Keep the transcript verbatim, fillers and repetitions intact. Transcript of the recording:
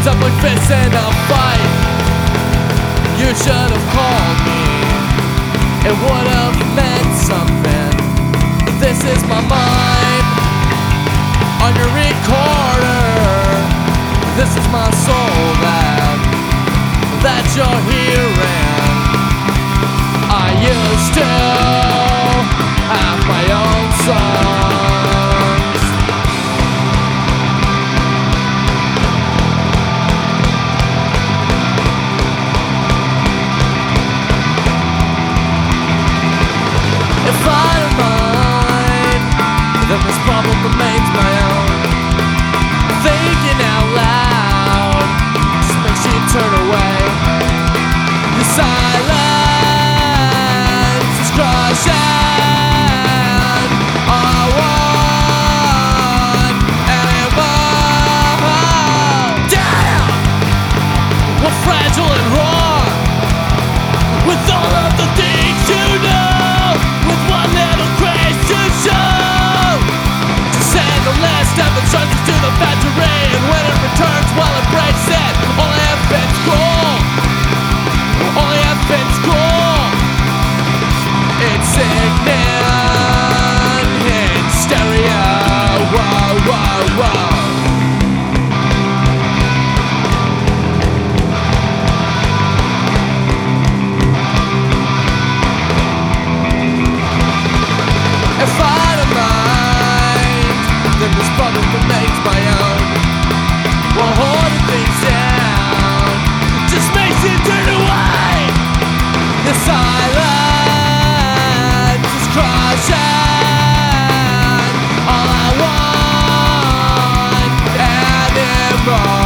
hands up like fists in a fight. You should have called me, it would have meant something. This is my mind on your recorder. This is my soul that, that you're hearing. I used to have my own songs. If I don't mind, then this problem remains my own. Thinking out loud just makes you turn away. The silence is crushing. I want anymore. Damn! We're fragile and raw, with all of the things you know, with one little grace to show. To send the list of instructions to the factory, and when it returns, well, it breaks it. Only if it's cool, only if it's cool. It's singing in stereo. Whoa, whoa, whoa. If I don't mind, then this problem remains my own. While holding things down just makes you turn away. The silence is crushing. All I want anymore.